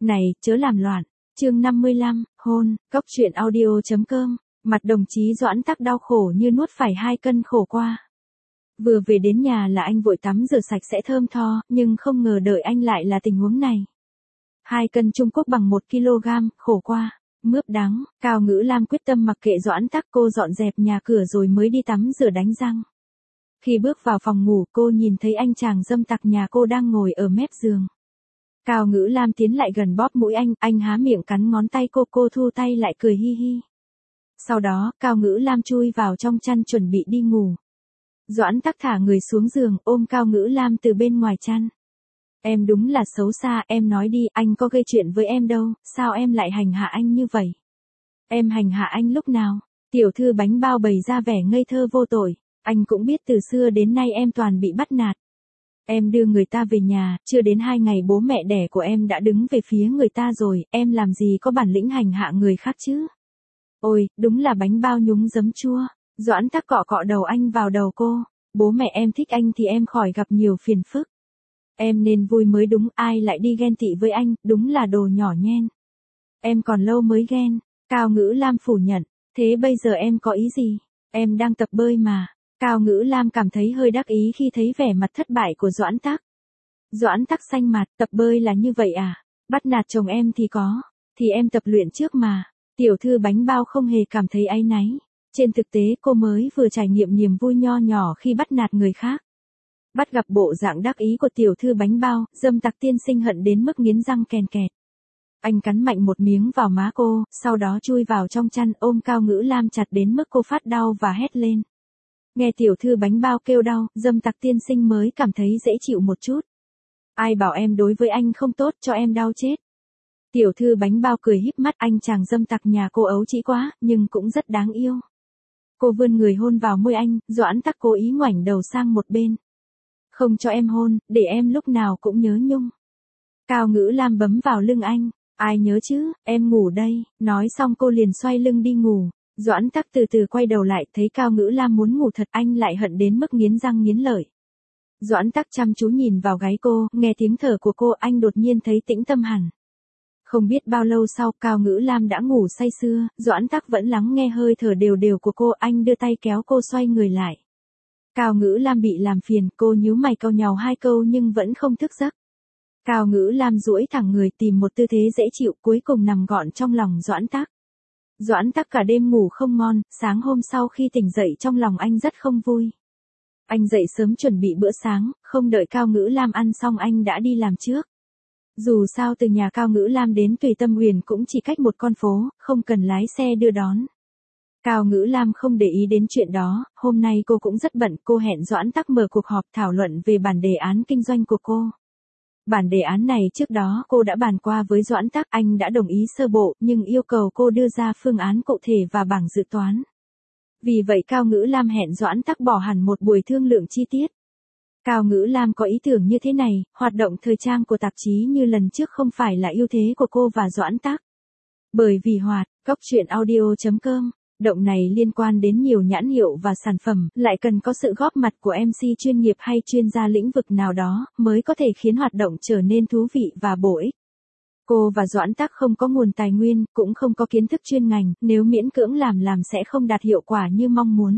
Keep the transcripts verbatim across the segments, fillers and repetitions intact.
Này, chớ làm loạn. Chương năm mươi lăm, hôn, cốc truyện audio chấm com. Mặt đồng chí Doãn Tắc đau khổ như nuốt phải hai cân khổ qua. Vừa về đến nhà là anh vội tắm rửa sạch sẽ thơm tho, nhưng không ngờ đợi anh lại là tình huống này. Hai cân Trung Quốc bằng một ki lô gam, khổ qua. Mướp đắng, Cao Ngữ Lam quyết tâm mặc kệ Doãn Tắc, cô dọn dẹp nhà cửa rồi mới đi tắm rửa đánh răng. Khi bước vào phòng ngủ, cô nhìn thấy anh chàng dâm tặc nhà cô đang ngồi ở mép giường. Cao Ngữ Lam tiến lại gần bóp mũi anh, anh há miệng cắn ngón tay cô, cô thu tay lại cười hi hi. Sau đó, Cao Ngữ Lam chui vào trong chăn chuẩn bị đi ngủ. Doãn Tắc thả người xuống giường, ôm Cao Ngữ Lam từ bên ngoài chăn. Em đúng là xấu xa, em nói đi, anh có gây chuyện với em đâu, sao em lại hành hạ anh như vậy? Em hành hạ anh lúc nào? Tiểu thư bánh bao bày ra vẻ ngây thơ vô tội, anh cũng biết từ xưa đến nay em toàn bị bắt nạt. Em đưa người ta về nhà, chưa đến hai ngày bố mẹ đẻ của em đã đứng về phía người ta rồi, em làm gì có bản lĩnh hành hạ người khác chứ? Ôi, đúng là bánh bao nhúng giấm chua. Doãn Tắc cọ cọ đầu anh vào đầu cô. Bố mẹ em thích anh thì em khỏi gặp nhiều phiền phức. Em nên vui mới đúng, ai lại đi ghen tị với anh, đúng là đồ nhỏ nhen. Em còn lâu mới ghen. Cao Ngữ Lam phủ nhận. Thế bây giờ em có ý gì? Em đang tập bơi mà. Cao Ngữ Lam cảm thấy hơi đắc ý khi thấy vẻ mặt thất bại của Doãn Tắc. Doãn Tắc xanh mặt, tập bơi là như vậy à? Bắt nạt chồng em thì có. Thì em tập luyện trước mà. Tiểu thư bánh bao không hề cảm thấy áy náy. Trên thực tế cô mới vừa trải nghiệm niềm vui nho nhỏ khi bắt nạt người khác. Bắt gặp bộ dạng đắc ý của tiểu thư bánh bao, dâm tặc tiên sinh hận đến mức nghiến răng kèn kẹt. Anh cắn mạnh một miếng vào má cô, sau đó chui vào trong chăn ôm Cao Ngữ Lam chặt đến mức cô phát đau và hét lên. Nghe tiểu thư bánh bao kêu đau, dâm tặc tiên sinh mới cảm thấy dễ chịu một chút. Ai bảo em đối với anh không tốt, cho em đau chết. Tiểu thư bánh bao cười híp mắt, anh chàng dâm tặc nhà cô ấu trĩ quá, nhưng cũng rất đáng yêu. Cô vươn người hôn vào môi anh, Doãn Tắc cố ý ngoảnh đầu sang một bên. Không cho em hôn, để em lúc nào cũng nhớ nhung. Cao Ngữ Lam bấm vào lưng anh. Ai nhớ chứ, em ngủ đây. Nói xong cô liền xoay lưng đi ngủ. Doãn Tắc từ từ quay đầu lại, thấy Cao Ngữ Lam muốn ngủ thật, anh lại hận đến mức nghiến răng nghiến lợi. Doãn Tắc chăm chú nhìn vào gáy cô, nghe tiếng thở của cô, anh đột nhiên thấy tĩnh tâm hẳn. Không biết bao lâu sau, Cao Ngữ Lam đã ngủ say sưa, Doãn Tắc vẫn lắng nghe hơi thở đều đều của cô, anh đưa tay kéo cô xoay người lại. Cao Ngữ Lam bị làm phiền, cô nhíu mày cau nhàu hai câu nhưng vẫn không thức giấc. Cao Ngữ Lam duỗi thẳng người tìm một tư thế dễ chịu, cuối cùng nằm gọn trong lòng Doãn Tắc. Doãn Tắc cả đêm ngủ không ngon, sáng hôm sau khi tỉnh dậy trong lòng anh rất không vui. Anh dậy sớm chuẩn bị bữa sáng, không đợi Cao Ngữ Lam ăn xong anh đã đi làm trước. Dù sao từ nhà Cao Ngữ Lam đến Tùy Tâm Huyền cũng chỉ cách một con phố, không cần lái xe đưa đón. Cao Ngữ Lam không để ý đến chuyện đó, hôm nay cô cũng rất bận, cô hẹn Doãn Tắc mở cuộc họp thảo luận về bản đề án kinh doanh của cô. Bản đề án này trước đó cô đã bàn qua với Doãn Tắc, anh đã đồng ý sơ bộ, nhưng yêu cầu cô đưa ra phương án cụ thể và bảng dự toán. Vì vậy Cao Ngữ Lam hẹn Doãn Tắc bỏ hẳn một buổi thương lượng chi tiết. Cao Ngữ Lam có ý tưởng như thế này, hoạt động thời trang của tạp chí như lần trước không phải là ưu thế của cô và Doãn Tắc. Bởi vì hoạt, cốc truyện audio chấm com, động này liên quan đến nhiều nhãn hiệu và sản phẩm, lại cần có sự góp mặt của em xê chuyên nghiệp hay chuyên gia lĩnh vực nào đó, mới có thể khiến hoạt động trở nên thú vị và bổ ích. Cô và Doãn Tắc không có nguồn tài nguyên, cũng không có kiến thức chuyên ngành, nếu miễn cưỡng làm làm sẽ không đạt hiệu quả như mong muốn.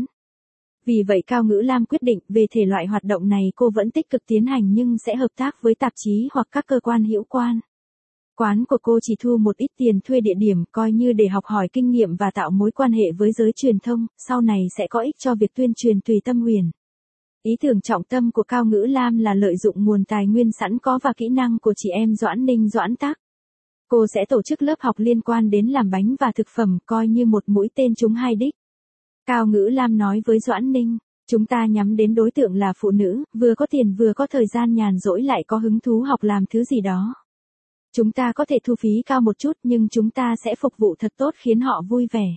Vì vậy Cao Ngữ Lam quyết định, về thể loại hoạt động này cô vẫn tích cực tiến hành nhưng sẽ hợp tác với tạp chí hoặc các cơ quan hữu quan. Quán của cô chỉ thu một ít tiền thuê địa điểm, coi như để học hỏi kinh nghiệm và tạo mối quan hệ với giới truyền thông, sau này sẽ có ích cho việc tuyên truyền Tùy Tâm Huyền. Ý tưởng trọng tâm của Cao Ngữ Lam là lợi dụng nguồn tài nguyên sẵn có và kỹ năng của chị em Doãn Ninh Doãn Tắc. Cô sẽ tổ chức lớp học liên quan đến làm bánh và thực phẩm, coi như một mũi tên trúng hai đích. Cao Ngữ Lam nói với Doãn Ninh, chúng ta nhắm đến đối tượng là phụ nữ, vừa có tiền vừa có thời gian nhàn rỗi lại có hứng thú học làm thứ gì đó. Chúng ta có thể thu phí cao một chút nhưng chúng ta sẽ phục vụ thật tốt khiến họ vui vẻ.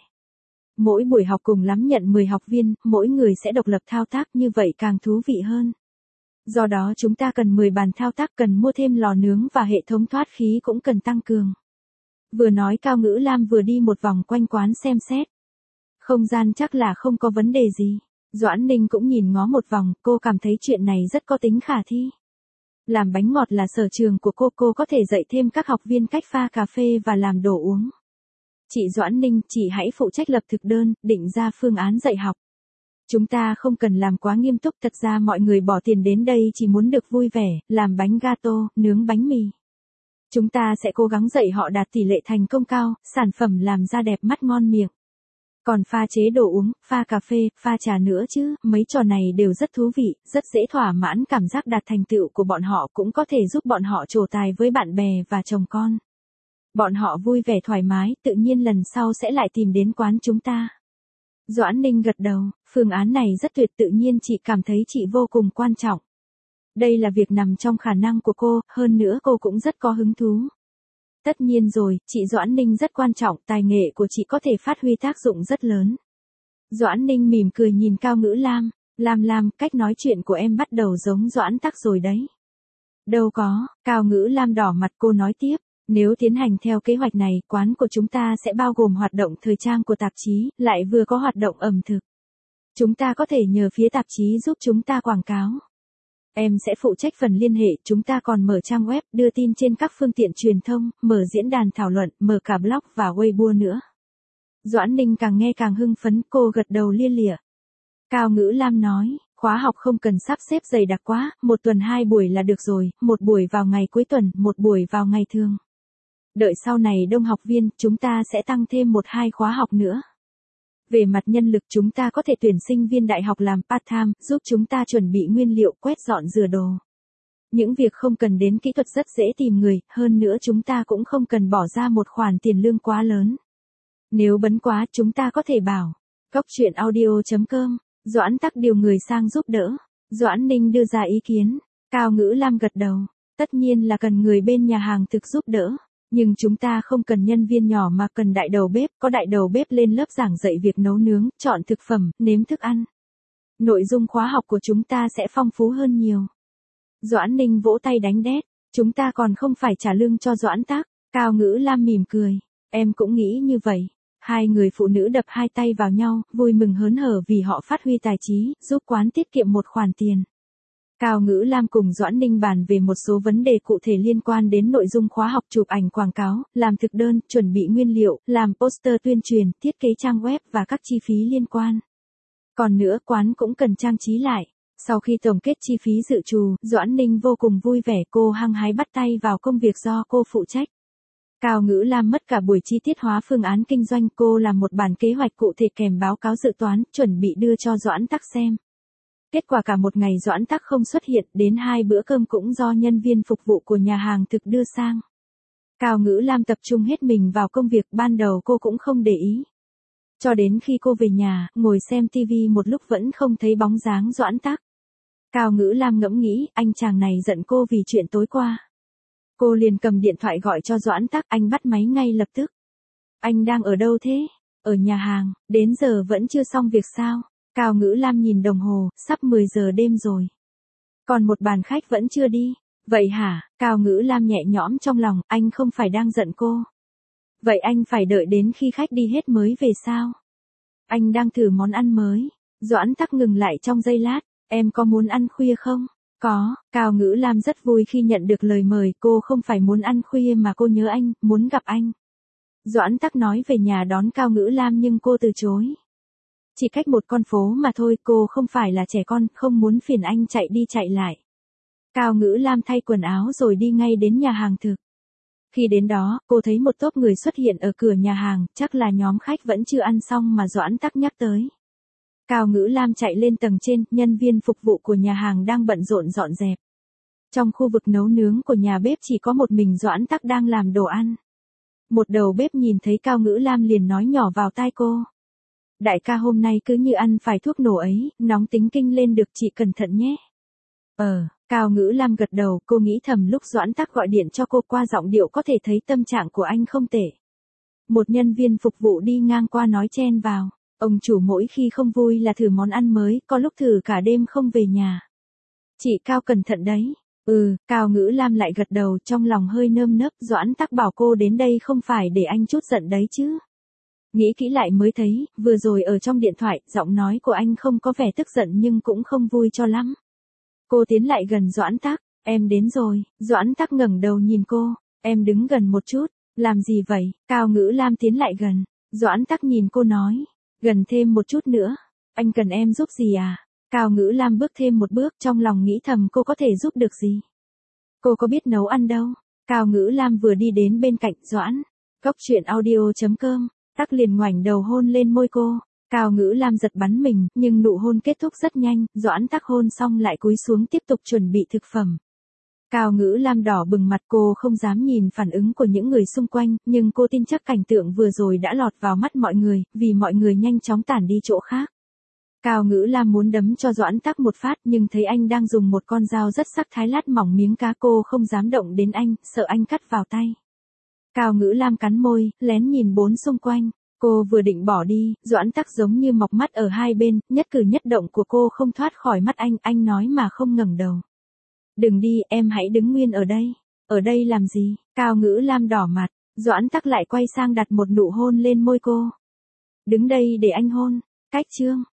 Mỗi buổi học cùng lắm nhận mười học viên, mỗi người sẽ độc lập thao tác, như vậy càng thú vị hơn. Do đó chúng ta cần mười bàn thao tác, cần mua thêm lò nướng và hệ thống thoát khí cũng cần tăng cường. Vừa nói Cao Ngữ Lam vừa đi một vòng quanh quán xem xét. Không gian chắc là không có vấn đề gì. Doãn Ninh cũng nhìn ngó một vòng, cô cảm thấy chuyện này rất có tính khả thi. Làm bánh ngọt là sở trường của cô, cô có thể dạy thêm các học viên cách pha cà phê và làm đồ uống. Chị Doãn Ninh, chị hãy phụ trách lập thực đơn, định ra phương án dạy học. Chúng ta không cần làm quá nghiêm túc, thật ra mọi người bỏ tiền đến đây chỉ muốn được vui vẻ, làm bánh gato, nướng bánh mì. Chúng ta sẽ cố gắng dạy họ đạt tỷ lệ thành công cao, sản phẩm làm ra đẹp mắt ngon miệng. Còn pha chế đồ uống, pha cà phê, pha trà nữa chứ, mấy trò này đều rất thú vị, rất dễ thỏa mãn cảm giác đạt thành tựu của bọn họ, cũng có thể giúp bọn họ trổ tài với bạn bè và chồng con. Bọn họ vui vẻ thoải mái, tự nhiên lần sau sẽ lại tìm đến quán chúng ta. Doãn Ninh gật đầu, phương án này rất tuyệt, tự nhiên chị cảm thấy chị vô cùng quan trọng. Đây là việc nằm trong khả năng của cô, hơn nữa cô cũng rất có hứng thú. Tất nhiên rồi, chị Doãn Ninh rất quan trọng, tài nghệ của chị có thể phát huy tác dụng rất lớn. Doãn Ninh mỉm cười nhìn Cao Ngữ Lam, Lam Lam, cách nói chuyện của em bắt đầu giống Doãn Tắc rồi đấy. Đâu có, Cao Ngữ Lam đỏ mặt, cô nói tiếp, nếu tiến hành theo kế hoạch này, quán của chúng ta sẽ bao gồm hoạt động thời trang của tạp chí, lại vừa có hoạt động ẩm thực. Chúng ta có thể nhờ phía tạp chí giúp chúng ta quảng cáo. Em sẽ phụ trách phần liên hệ, chúng ta còn mở trang web, đưa tin trên các phương tiện truyền thông, mở diễn đàn thảo luận, mở cả blog và Weibo nữa. Doãn Ninh càng nghe càng hưng phấn, cô gật đầu lia lịa. Cao Ngữ Lam nói, khóa học không cần sắp xếp dày đặc quá, một tuần hai buổi là được rồi, một buổi vào ngày cuối tuần, một buổi vào ngày thường. Đợi sau này đông học viên, chúng ta sẽ tăng thêm một hai khóa học nữa. Về mặt nhân lực chúng ta có thể tuyển sinh viên đại học làm part-time, giúp chúng ta chuẩn bị nguyên liệu, quét dọn rửa đồ. Những việc không cần đến kỹ thuật rất dễ tìm người, hơn nữa chúng ta cũng không cần bỏ ra một khoản tiền lương quá lớn. Nếu bấn quá chúng ta có thể bảo, cóc truyện audio chấm com, Doãn Tắc điều người sang giúp đỡ. Doãn Ninh đưa ra ý kiến, Cao Ngữ Lam gật đầu, tất nhiên là cần người bên nhà hàng thực giúp đỡ. Nhưng chúng ta không cần nhân viên nhỏ mà cần đại đầu bếp, có đại đầu bếp lên lớp giảng dạy việc nấu nướng, chọn thực phẩm, nếm thức ăn. Nội dung khóa học của chúng ta sẽ phong phú hơn nhiều. Doãn Ninh vỗ tay đánh đét, chúng ta còn không phải trả lương cho Doãn Tắc. Cao Ngữ Lam mỉm cười, em cũng nghĩ như vậy. Hai người phụ nữ đập hai tay vào nhau, vui mừng hớn hở vì họ phát huy tài trí, giúp quán tiết kiệm một khoản tiền. Cao Ngữ Lam cùng Doãn Ninh bàn về một số vấn đề cụ thể liên quan đến nội dung khóa học, chụp ảnh quảng cáo, làm thực đơn, chuẩn bị nguyên liệu, làm poster tuyên truyền, thiết kế trang web và các chi phí liên quan. Còn nữa, quán cũng cần trang trí lại. Sau khi tổng kết chi phí dự trù, Doãn Ninh vô cùng vui vẻ, cô hăng hái bắt tay vào công việc do cô phụ trách. Cao Ngữ Lam mất cả buổi chi tiết hóa phương án kinh doanh, cô làm một bản kế hoạch cụ thể kèm báo cáo dự toán, chuẩn bị đưa cho Doãn Tắc xem. Kết quả cả một ngày Doãn Tắc không xuất hiện, đến hai bữa cơm cũng do nhân viên phục vụ của nhà hàng thực đưa sang. Cao Ngữ Lam tập trung hết mình vào công việc, ban đầu cô cũng không để ý. Cho đến khi cô về nhà, ngồi xem tivi một lúc vẫn không thấy bóng dáng Doãn Tắc. Cao Ngữ Lam ngẫm nghĩ, anh chàng này giận cô vì chuyện tối qua. Cô liền cầm điện thoại gọi cho Doãn Tắc, anh bắt máy ngay lập tức. Anh đang ở đâu thế? Ở nhà hàng, đến giờ vẫn chưa xong việc sao? Cao Ngữ Lam nhìn đồng hồ, sắp mười giờ đêm rồi. Còn một bàn khách vẫn chưa đi. Vậy hả? Cao Ngữ Lam nhẹ nhõm trong lòng, anh không phải đang giận cô. Vậy anh phải đợi đến khi khách đi hết mới về sao? Anh đang thử món ăn mới. Doãn Tắc ngừng lại trong giây lát, em có muốn ăn khuya không? Có, Cao Ngữ Lam rất vui khi nhận được lời mời, cô không phải muốn ăn khuya mà cô nhớ anh, muốn gặp anh. Doãn Tắc nói về nhà đón Cao Ngữ Lam nhưng cô từ chối. Chỉ cách một con phố mà thôi, cô không phải là trẻ con, không muốn phiền anh chạy đi chạy lại. Cao Ngữ Lam thay quần áo rồi đi ngay đến nhà hàng thực. Khi đến đó, cô thấy một tốp người xuất hiện ở cửa nhà hàng, chắc là nhóm khách vẫn chưa ăn xong mà Doãn Tắc nhắc tới. Cao Ngữ Lam chạy lên tầng trên, nhân viên phục vụ của nhà hàng đang bận rộn dọn dẹp. Trong khu vực nấu nướng của nhà bếp chỉ có một mình Doãn Tắc đang làm đồ ăn. Một đầu bếp nhìn thấy Cao Ngữ Lam liền nói nhỏ vào tai cô. Đại ca hôm nay cứ như ăn phải thuốc nổ ấy, nóng tính kinh lên được, chị cẩn thận nhé. Ờ, Cao Ngữ Lam gật đầu, cô nghĩ thầm lúc Doãn Tắc gọi điện cho cô qua giọng điệu có thể thấy tâm trạng của anh không tệ. Một nhân viên phục vụ đi ngang qua nói chen vào. Ông chủ mỗi khi không vui là thử món ăn mới, có lúc thử cả đêm không về nhà. Chị Cao cẩn thận đấy. Ừ, Cao Ngữ Lam lại gật đầu, trong lòng hơi nơm nớp, Doãn Tắc bảo cô đến đây không phải để anh chút giận đấy chứ. Nghĩ kỹ lại mới thấy, vừa rồi ở trong điện thoại, giọng nói của anh không có vẻ tức giận nhưng cũng không vui cho lắm. Cô tiến lại gần Doãn Tắc, Em đến rồi, Doãn Tắc ngẩng đầu nhìn cô, em đứng gần một chút, làm gì vậy? Cao Ngữ Lam tiến lại gần, Doãn Tắc nhìn cô nói, gần thêm một chút nữa, anh cần em giúp gì à? Cao Ngữ Lam bước thêm một bước trong lòng nghĩ thầm cô có thể giúp được gì. Cô có biết nấu ăn đâu. Cao Ngữ Lam vừa đi đến bên cạnh Doãn. Cốc truyện audio.com, Tắc liền ngoảnh đầu hôn lên môi cô. Cao Ngữ Lam giật bắn mình, nhưng nụ hôn kết thúc rất nhanh, Doãn Tắc hôn xong lại cúi xuống tiếp tục chuẩn bị thực phẩm. Cao Ngữ Lam đỏ bừng mặt, cô không dám nhìn phản ứng của những người xung quanh, nhưng cô tin chắc cảnh tượng vừa rồi đã lọt vào mắt mọi người, vì mọi người nhanh chóng tản đi chỗ khác. Cao Ngữ Lam muốn đấm cho Doãn Tắc một phát, nhưng thấy anh đang dùng một con dao rất sắc thái lát mỏng miếng cá, cô không dám động đến anh, sợ anh cắt vào tay. Cao Ngữ Lam cắn môi, lén nhìn bốn xung quanh. Cô vừa định bỏ đi, Doãn Tắc giống như mọc mắt ở hai bên, nhất cử nhất động của cô không thoát khỏi mắt anh, anh nói mà không ngẩng đầu. Đừng đi, em hãy đứng nguyên ở đây. Ở đây làm gì? Cao Ngữ Lam đỏ mặt, Doãn Tắc lại quay sang đặt một nụ hôn lên môi cô. Đứng đây để anh hôn. Cách chương